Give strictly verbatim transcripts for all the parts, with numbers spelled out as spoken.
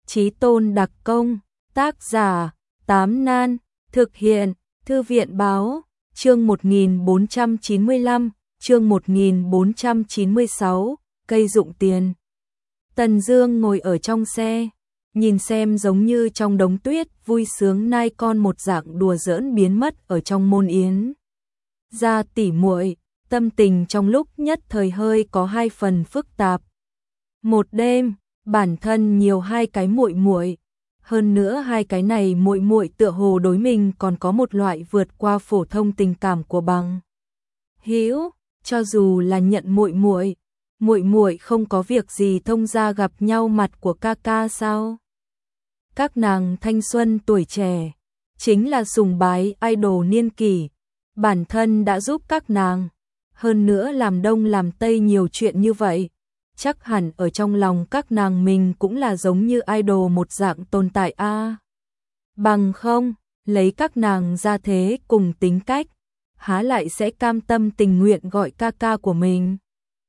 Chí tôn đặc công, tác giả, Tám Nan, thực hiện, Thư viện báo, chương một nghìn bốn trăm chín mươi lăm, chương một nghìn bốn trăm chín mươi sáu, cây dụng tiền. Tần Dương ngồi ở trong xe, nhìn xem giống như trong đống tuyết, vui sướng nai con một dạng đùa giỡn biến mất ở trong môn yến. Gia tỷ muội, tâm tình trong lúc nhất thời hơi có hai phần phức tạp. Một đêm, bản thân nhiều hai cái muội muội, hơn nữa hai cái này muội muội tựa hồ đối mình còn có một loại vượt qua phổ thông tình cảm của bằng hữu, cho dù là nhận muội muội, muội muội không có việc gì thông gia gặp nhau mặt của ca ca sao? Các nàng thanh xuân tuổi trẻ, chính là sùng bái idol niên kỷ, bản thân đã giúp các nàng, hơn nữa làm đông làm tây nhiều chuyện như vậy, chắc hẳn ở trong lòng các nàng mình cũng là giống như idol một dạng tồn tại a. À, bằng không, lấy các nàng ra thế cùng tính cách, há lại sẽ cam tâm tình nguyện gọi ca ca của mình.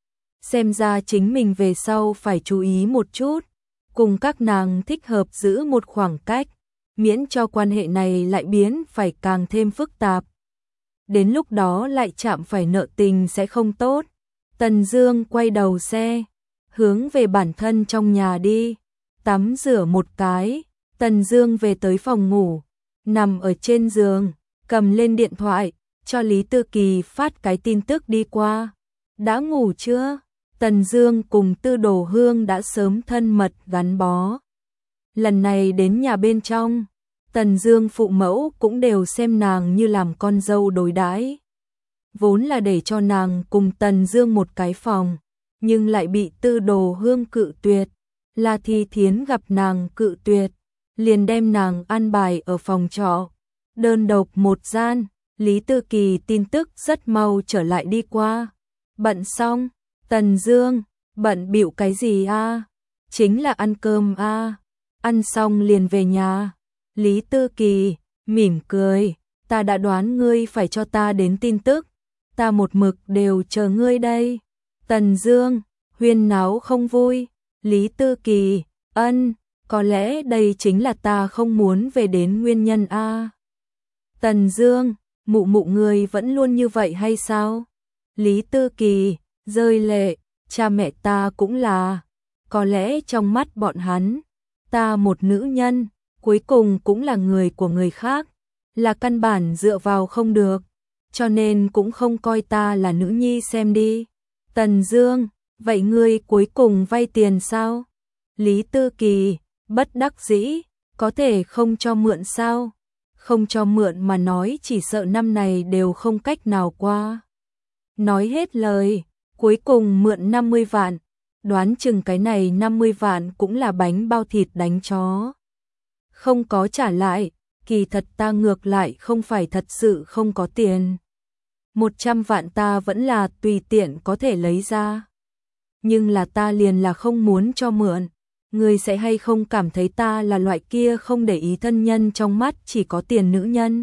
Xem ra chính mình về sau phải chú ý một chút, cùng các nàng thích hợp giữ một khoảng cách, miễn cho quan hệ này lại biến phải càng thêm phức tạp. Đến lúc đó lại chạm phải nợ tình sẽ không tốt. Tần Dương quay đầu xe, hướng về bản thân trong nhà đi, tắm rửa một cái, Tần Dương về tới phòng ngủ, nằm ở trên giường, cầm lên điện thoại, cho Lý Tư Kỳ phát cái tin tức đi qua. Đã ngủ chưa? Tần Dương cùng Tư Đồ Hương đã sớm thân mật gắn bó. Lần này đến nhà bên trong, Tần Dương phụ mẫu cũng đều xem nàng như làm con dâu đối đãi. Vốn là để cho nàng cùng Tần Dương một cái phòng, nhưng lại bị Tư Đồ Hương cự tuyệt. La Thi Thiến gặp nàng cự tuyệt, liền đem nàng an bài ở phòng trọ, đơn độc một gian. Lý Tư Kỳ tin tức rất mau trở lại đi qua. Bận xong, Tần Dương, bận bịu cái gì a? À? Chính là ăn cơm a. À? Ăn xong liền về nhà. Lý Tư Kỳ mỉm cười, ta đã đoán ngươi phải cho ta đến tin tức, ta một mực đều chờ ngươi đây. Tần Dương, huyên náo không vui. Lý Tư Kỳ, ân, có lẽ đây chính là ta không muốn về đến nguyên nhân a. À? Tần Dương, mụ mụ ngươi vẫn luôn như vậy hay sao? Lý Tư Kỳ, rơi lệ, cha mẹ ta cũng là, có lẽ trong mắt bọn hắn, ta một nữ nhân, cuối cùng cũng là người của người khác, là căn bản dựa vào không được, cho nên cũng không coi ta là nữ nhi xem đi. Tần Dương, vậy ngươi cuối cùng vay tiền sao? Lý Tư Kỳ, bất đắc dĩ, có thể không cho mượn sao? Không cho mượn mà nói chỉ sợ năm này đều không cách nào qua. Nói hết lời, cuối cùng mượn năm mươi vạn, đoán chừng cái này năm mươi vạn cũng là bánh bao thịt đánh chó. Không có trả lại, kỳ thật ta ngược lại không phải thật sự không có tiền. một trăm vạn ta vẫn là tùy tiện có thể lấy ra. Nhưng là ta liền là không muốn cho mượn. Ngươi sẽ hay không cảm thấy ta là loại kia không để ý thân nhân trong mắt chỉ có tiền nữ nhân?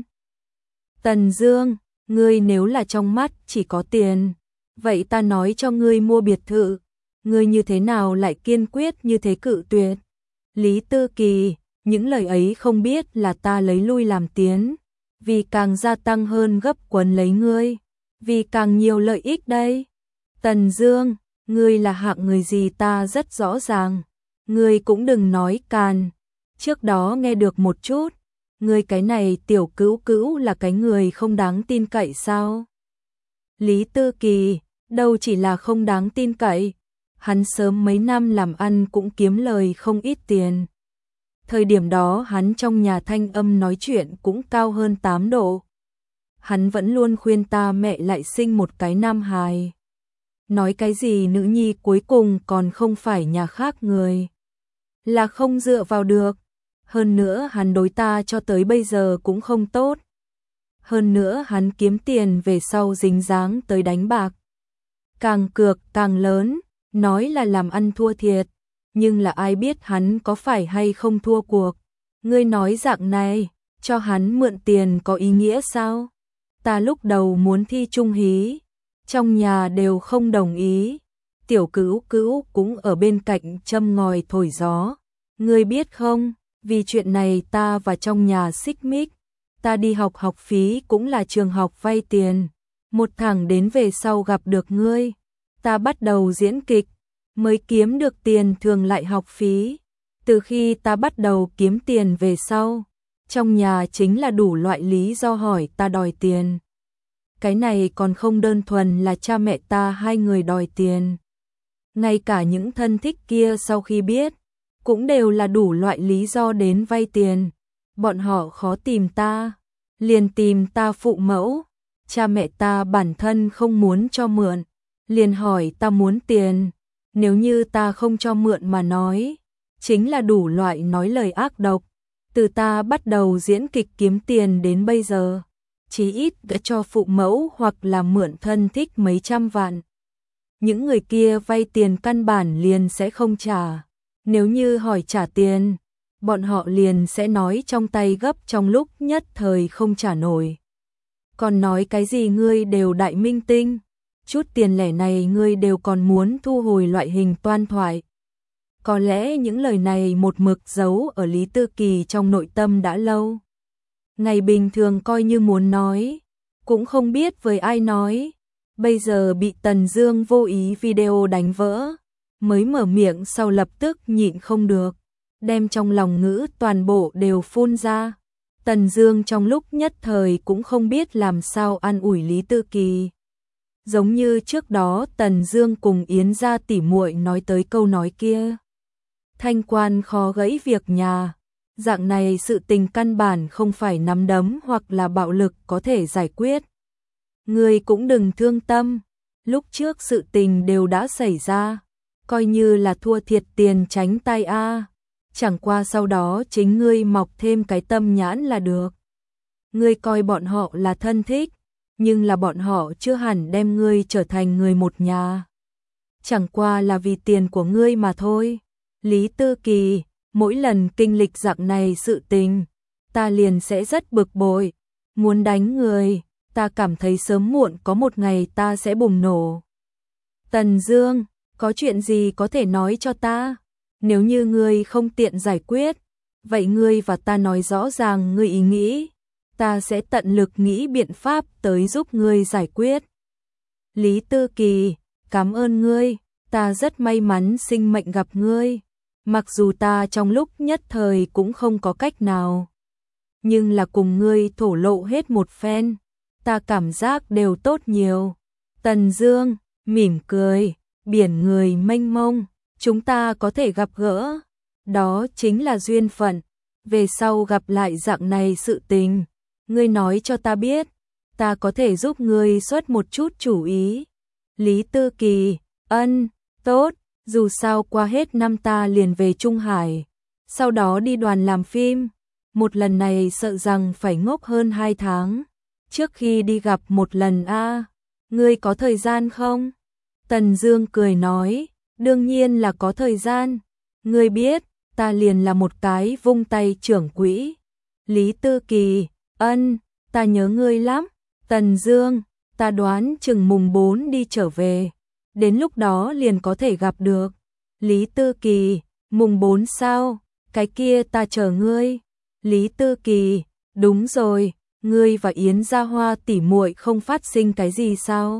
Tần Dương, ngươi nếu là trong mắt chỉ có tiền, vậy ta nói cho ngươi mua biệt thự, ngươi như thế nào lại kiên quyết như thế cự tuyệt? Lý Tư Kỳ, những lời ấy không biết là ta lấy lui làm tiến, vì càng gia tăng hơn gấp quấn lấy ngươi, vì càng nhiều lợi ích đây. Tần Dương, ngươi là hạng người gì ta rất rõ ràng. Ngươi cũng đừng nói càn, trước đó nghe được một chút, ngươi cái này tiểu cữu cữu là cái người không đáng tin cậy sao? Lý Tư Kỳ, đâu chỉ là không đáng tin cậy, hắn sớm mấy năm làm ăn cũng kiếm lời không ít tiền. Thời điểm đó hắn trong nhà thanh âm nói chuyện cũng cao hơn tám độ. Hắn vẫn luôn khuyên ta mẹ lại sinh một cái nam hài. Nói cái gì nữ nhi cuối cùng còn không phải nhà khác người. Là không dựa vào được. Hơn nữa hắn đối ta cho tới bây giờ cũng không tốt. Hơn nữa hắn kiếm tiền về sau dính dáng tới đánh bạc. Càng cược càng lớn, nói là làm ăn thua thiệt. Nhưng là ai biết hắn có phải hay không thua cuộc. Ngươi nói dạng này, cho hắn mượn tiền có ý nghĩa sao? Ta lúc đầu muốn thi trung hí, trong nhà đều không đồng ý. Tiểu Cữu Cữu cũng ở bên cạnh châm ngòi thổi gió, Ngươi biết không, vì chuyện này ta và trong nhà xích mích, ta đi học học phí cũng là trường học vay tiền, một thằng đến về sau gặp được ngươi, ta bắt đầu diễn kịch, mới kiếm được tiền thường lại học phí. Từ khi ta bắt đầu kiếm tiền về sau, trong nhà chính là đủ loại lý do hỏi ta đòi tiền. Cái này còn không đơn thuần là cha mẹ ta hai người đòi tiền. Ngay cả những thân thích kia sau khi biết, cũng đều là đủ loại lý do đến vay tiền. Bọn họ khó tìm ta, liền tìm ta phụ mẫu. Cha mẹ ta bản thân không muốn cho mượn, liền hỏi ta muốn tiền. Nếu như ta không cho mượn mà nói, chính là đủ loại nói lời ác độc. Từ ta bắt đầu diễn kịch kiếm tiền đến bây giờ, chí ít đã cho phụ mẫu hoặc là mượn thân thích mấy trăm vạn. Những người kia vay tiền căn bản liền sẽ không trả. Nếu như hỏi trả tiền, bọn họ liền sẽ nói trong tay gấp trong lúc nhất thời không trả nổi. Còn nói cái gì ngươi đều đại minh tinh, chút tiền lẻ này ngươi đều còn muốn thu hồi loại hình toan thoại. Có lẽ những lời này một mực giấu ở Lý Tư Kỳ trong nội tâm đã lâu. Ngày bình thường coi như muốn nói, cũng không biết với ai nói. Bây giờ bị Tần Dương vô ý video đánh vỡ, mới mở miệng sau lập tức nhịn không được, đem trong lòng ngữ toàn bộ đều phun ra. Tần Dương trong lúc nhất thời cũng không biết làm sao an ủi Lý Tư Kỳ. Giống như trước đó Tần Dương cùng Yến gia tỉ muội nói tới câu nói kia. Thanh quan khó gãy việc nhà, dạng này sự tình căn bản không phải nắm đấm hoặc là bạo lực có thể giải quyết. Ngươi cũng đừng thương tâm, lúc trước sự tình đều đã xảy ra, coi như là thua thiệt tiền tránh tay a, chẳng qua sau đó chính ngươi mọc thêm cái tâm nhãn là được. Ngươi coi bọn họ là thân thích, nhưng là bọn họ chưa hẳn đem ngươi trở thành người một nhà. Chẳng qua là vì tiền của ngươi mà thôi. Lý Tư Kỳ, mỗi lần kinh lịch dạng này sự tình, ta liền sẽ rất bực bội, muốn đánh người, ta cảm thấy sớm muộn có một ngày ta sẽ bùng nổ. Tần Dương, có chuyện gì có thể nói cho ta? Nếu như ngươi không tiện giải quyết, vậy ngươi và ta nói rõ ràng ngươi ý nghĩ, ta sẽ tận lực nghĩ biện pháp tới giúp ngươi giải quyết. Lý Tư Kỳ, cảm ơn ngươi, ta rất may mắn sinh mệnh gặp ngươi. Mặc dù ta trong lúc nhất thời cũng không có cách nào, nhưng là cùng ngươi thổ lộ hết một phen, ta cảm giác đều tốt nhiều. Tần Dương mỉm cười, biển người mênh mông, chúng ta có thể gặp gỡ, đó chính là duyên phận. Về sau gặp lại dạng này sự tình, ngươi nói cho ta biết, ta có thể giúp ngươi xuất một chút chủ ý. Lý Tư Kỳ, ân, tốt. Dù sao qua hết năm ta liền về Trung Hải, sau đó đi đoàn làm phim, một lần này sợ rằng phải ngốc hơn hai tháng, trước khi đi gặp một lần a, ngươi có thời gian không? Tần Dương cười nói, đương nhiên là có thời gian, ngươi biết, ta liền là một cái vung tay trưởng quỹ. Lý Tư Kỳ, ân, ta nhớ ngươi lắm. Tần Dương, ta đoán chừng mùng bốn đi trở về. Đến lúc đó liền có thể gặp được. Lý Tư Kỳ, mùng bốn sao? Cái kia ta chờ ngươi. Lý Tư Kỳ, đúng rồi, ngươi và Yến Gia Hoa tỉ muội không phát sinh cái gì sao?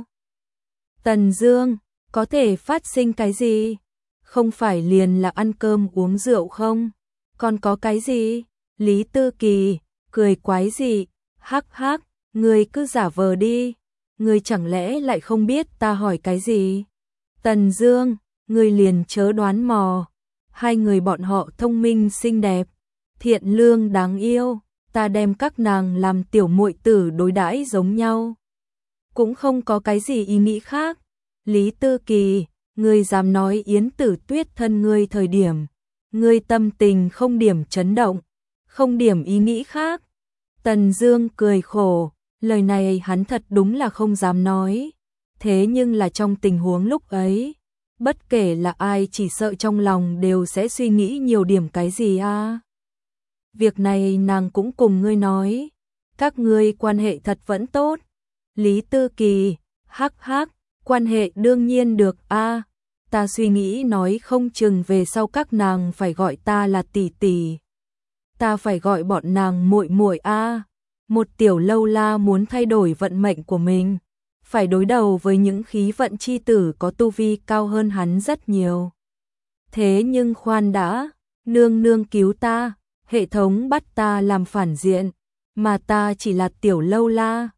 Tần Dương, có thể phát sinh cái gì? Không phải liền là ăn cơm uống rượu không? Còn có cái gì? Lý Tư Kỳ, cười quái gì? Hắc hắc, ngươi cứ giả vờ đi. Ngươi chẳng lẽ lại không biết ta hỏi cái gì? Tần Dương, ngươi liền chớ đoán mò. Hai người bọn họ thông minh xinh đẹp, thiện lương đáng yêu, ta đem các nàng làm tiểu muội tử đối đãi giống nhau. Cũng không có cái gì ý nghĩ khác. Lý Tư Kỳ, ngươi dám nói Yến Tử Tuyết thân ngươi thời điểm, ngươi tâm tình không điểm chấn động, không điểm ý nghĩ khác. Tần Dương cười khổ, lời này hắn thật đúng là không dám nói. Thế nhưng là trong tình huống lúc ấy, bất kể là ai chỉ sợ trong lòng đều sẽ suy nghĩ nhiều điểm cái gì a. À? Việc này nàng cũng cùng ngươi nói, các ngươi quan hệ thật vẫn tốt. Lý Tư Kỳ, hắc hắc, quan hệ đương nhiên được a. À, ta suy nghĩ nói không chừng về sau các nàng phải gọi ta là tỷ tỷ. Ta phải gọi bọn nàng muội muội a. Một tiểu lâu la muốn thay đổi vận mệnh của mình, phải đối đầu với những khí vận chi tử có tu vi cao hơn hắn rất nhiều. Thế nhưng khoan đã, nương nương cứu ta, hệ thống bắt ta làm phản diện, mà ta chỉ là tiểu lâu la,